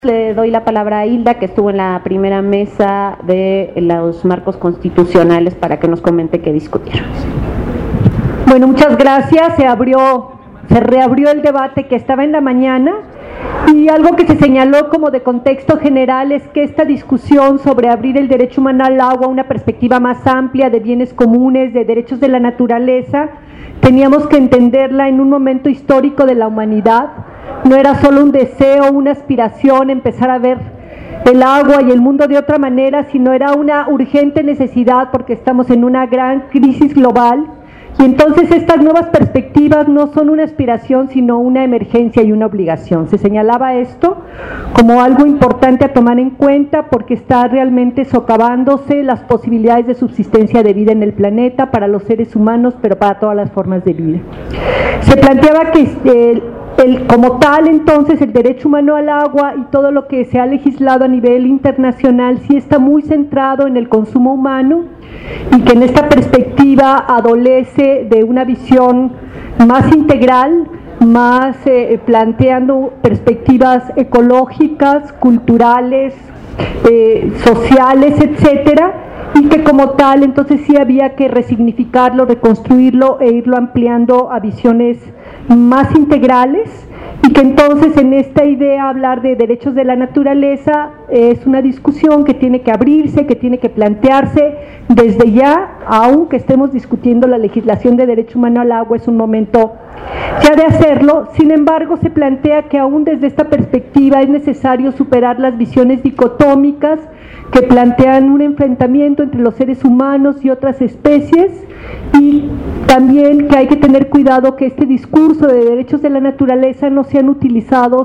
Le doy la palabra a Hilda, que estuvo en la primera mesa de los marcos constitucionales, para que nos comente qué discutieron. Bueno, muchas gracias. Se reabrió el debate que estaba en la mañana, y algo que se señaló como de contexto general es que esta discusión sobre abrir el derecho humano al agua a una perspectiva más amplia de bienes comunes, de derechos de la naturaleza, teníamos que entenderla en un momento histórico de la humanidad. No era solo un deseo, una aspiración, empezar a ver el agua y el mundo de otra manera, sino era una urgente necesidad porque estamos en una gran crisis global. Y entonces estas nuevas perspectivas no son una aspiración, sino una emergencia y una obligación. Se señalaba esto como algo importante a tomar en cuenta porque está realmente socavándose las posibilidades de subsistencia de vida en el planeta para los seres humanos, pero para todas las formas de vida. Se planteaba que como tal, entonces, el derecho humano al agua y todo lo que se ha legislado a nivel internacional sí está muy centrado en el consumo humano, y que en esta perspectiva adolece de una visión más integral, más planteando perspectivas ecológicas, culturales, sociales, etcétera, y que como tal entonces sí había que resignificarlo, reconstruirlo e irlo ampliando a visiones más integrales, y que entonces en esta idea hablar de derechos de la naturaleza es una discusión que tiene que abrirse, que tiene que plantearse desde ya, aunque estemos discutiendo la legislación de derecho humano al agua, es un momento ya de hacerlo. Sin embargo, se plantea que aún desde esta perspectiva es necesario superar las visiones dicotómicas que plantean un enfrentamiento entre los seres humanos y otras especies, y también que hay que tener cuidado que este discurso de derechos de la naturaleza no sean utilizados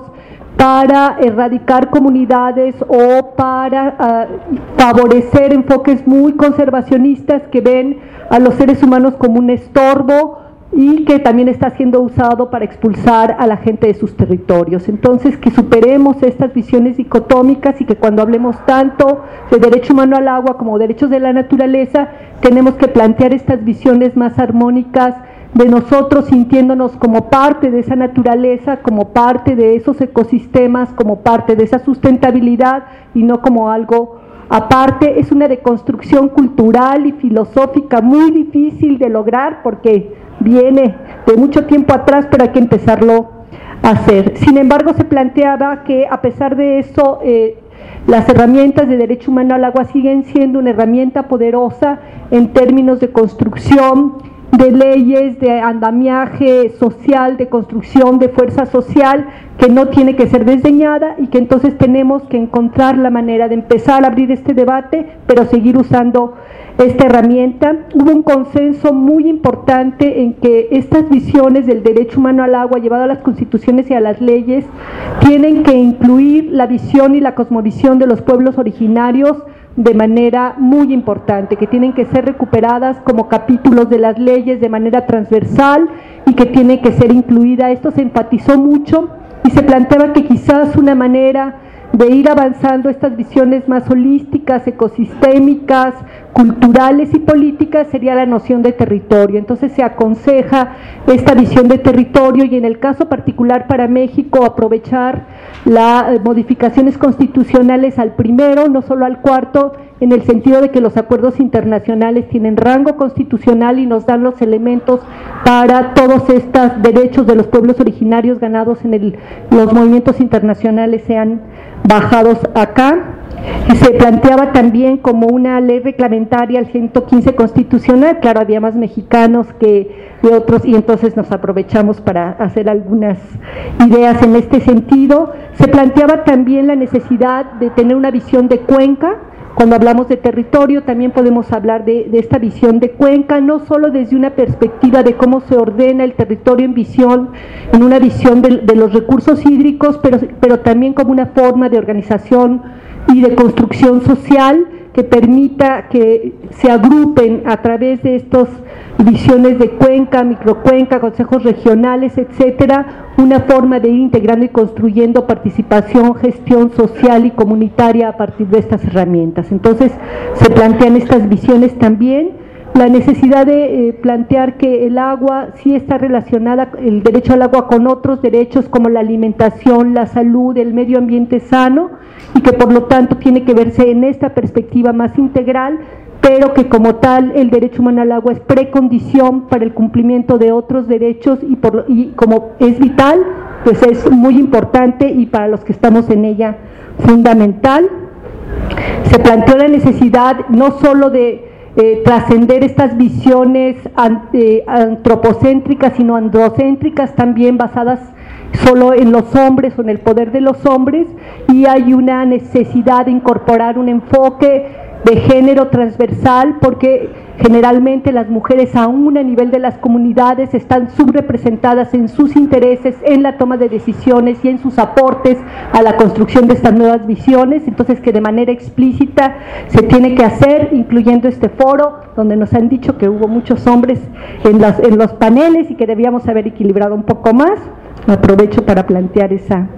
para erradicar comunidades o para favorecer enfoques muy conservacionistas que ven a los seres humanos como un estorbo, y que también está siendo usado para expulsar a la gente de sus territorios. Entonces, que superemos estas visiones dicotómicas, y que cuando hablemos tanto de derecho humano al agua como derechos de la naturaleza, tenemos que plantear estas visiones más armónicas de nosotros sintiéndonos como parte de esa naturaleza, como parte de esos ecosistemas, como parte de esa sustentabilidad, y no como algo aparte. Es una deconstrucción cultural y filosófica muy difícil de lograr porque viene de mucho tiempo atrás, pero hay que empezarlo a hacer. Sin embargo, se planteaba que a pesar de eso, las herramientas de derecho humano al agua siguen siendo una herramienta poderosa en términos de construcción de leyes, de andamiaje social, de construcción de fuerza social, que no tiene que ser desdeñada, y que entonces tenemos que encontrar la manera de empezar a abrir este debate, pero seguir usando esta herramienta. Hubo un consenso muy importante en que estas visiones del derecho humano al agua llevado a las constituciones y a las leyes tienen que incluir la visión y la cosmovisión de los pueblos originarios de manera muy importante, que tienen que ser recuperadas como capítulos de las leyes de manera transversal, y que tiene que ser incluida. Esto se enfatizó mucho, y se planteaba que quizás una manera de ir avanzando estas visiones más holísticas, ecosistémicas, culturales y políticas sería la noción de territorio. Entonces se aconseja esta visión de territorio, y en el caso particular para México aprovechar las modificaciones constitucionales al primero, no solo al cuarto, en el sentido de que los acuerdos internacionales tienen rango constitucional y nos dan los elementos para todos estos derechos de los pueblos originarios ganados en los movimientos internacionales sean bajados acá. Y se planteaba también como una ley reglamentaria el 115 constitucional. Claro, había más mexicanos que de otros, y entonces nos aprovechamos para hacer algunas ideas en este sentido. Se planteaba también la necesidad de tener una visión de cuenca. Cuando hablamos de territorio también podemos hablar de esta visión de cuenca, no solo desde una perspectiva de cómo se ordena el territorio en una visión de los recursos hídricos, pero también como una forma de organización y de construcción social que permita que se agrupen a través de estas visiones de cuenca, microcuenca, consejos regionales, etcétera, una forma de ir integrando y construyendo participación, gestión social y comunitaria a partir de estas herramientas. Entonces se plantean estas visiones también. la necesidad de plantear que el agua sí está relacionada, el derecho al agua, con otros derechos como la alimentación, la salud, el medio ambiente sano, y que por lo tanto tiene que verse en esta perspectiva más integral, pero que como tal el derecho humano al agua es precondición para el cumplimiento de otros derechos y como es vital, pues es muy importante y para los que estamos en ella fundamental. Se planteó la necesidad no solo de trascender estas visiones antropocéntricas, sino androcéntricas, también basadas solo en los hombres o en el poder de los hombres, y hay una necesidad de incorporar un enfoque de género transversal, porque generalmente las mujeres aún a nivel de las comunidades están subrepresentadas en sus intereses, en la toma de decisiones y en sus aportes a la construcción de estas nuevas visiones, entonces que de manera explícita se tiene que hacer, incluyendo este foro, donde nos han dicho que hubo muchos hombres en los paneles y que debíamos haber equilibrado un poco más. Aprovecho para plantear esa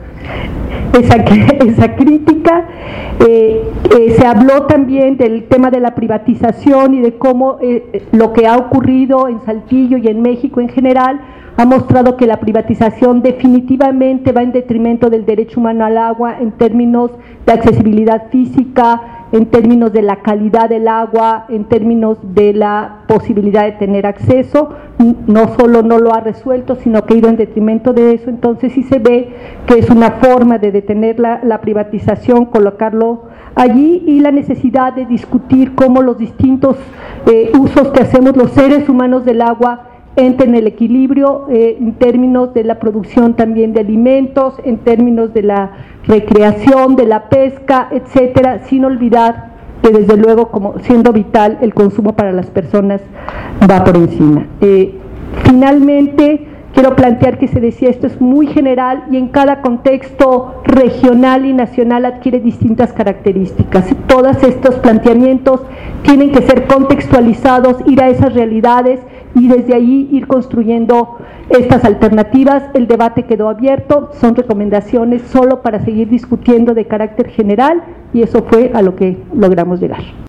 crítica. Se habló también del tema de la privatización y de cómo lo que ha ocurrido en Saltillo y en México en general ha mostrado que la privatización definitivamente va en detrimento del derecho humano al agua en términos de accesibilidad física, en términos de la calidad del agua, en términos de la posibilidad de tener acceso. No solo no lo ha resuelto, sino que ha ido en detrimento de eso. Entonces sí se ve que es una forma de detener la privatización, colocarlo allí, y la necesidad de discutir cómo los distintos usos que hacemos los seres humanos del agua entren en el equilibrio, en términos de la producción también de alimentos, en términos de la recreación, de la pesca, etcétera, sin olvidar que desde luego, como siendo vital, el consumo para las personas va por encima. Finalmente, quiero plantear que se decía, esto es muy general y en cada contexto regional y nacional adquiere distintas características. Todos estos planteamientos tienen que ser contextualizados, ir a esas realidades y desde ahí ir construyendo estas alternativas. El debate quedó abierto, son recomendaciones solo para seguir discutiendo de carácter general, y eso fue a lo que logramos llegar.